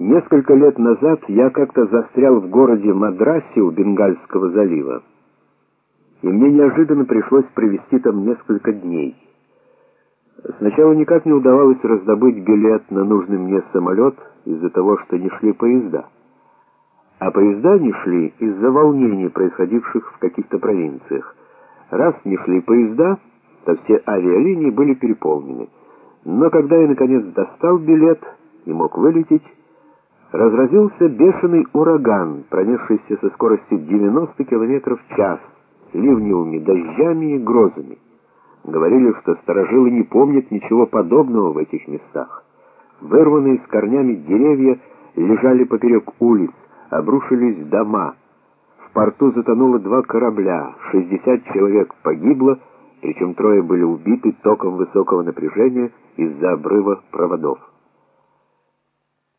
Несколько лет назад я как-то застрял в городе Мадрасе у Бенгальского залива, и мне неожиданно пришлось провести там несколько дней. Сначала никак не удавалось раздобыть билет на нужный мне самолет из-за того, что не шли поезда. А поезда не шли из-за волнений, происходивших в каких-то провинциях. Раз не шли поезда, то все авиалинии были переполнены. Но когда я наконец достал билет и мог вылететь, разразился бешеный ураган, пронесшийся со скоростью 90 км в час, ливневыми дождями и грозами. Говорили, что старожилы не помнят ничего подобного в этих местах. Вырванные с корнями деревья лежали поперек улиц, обрушились дома. В порту затонуло 2 корабля, 60 человек погибло, причем 3 были убиты током высокого напряжения из-за обрыва проводов.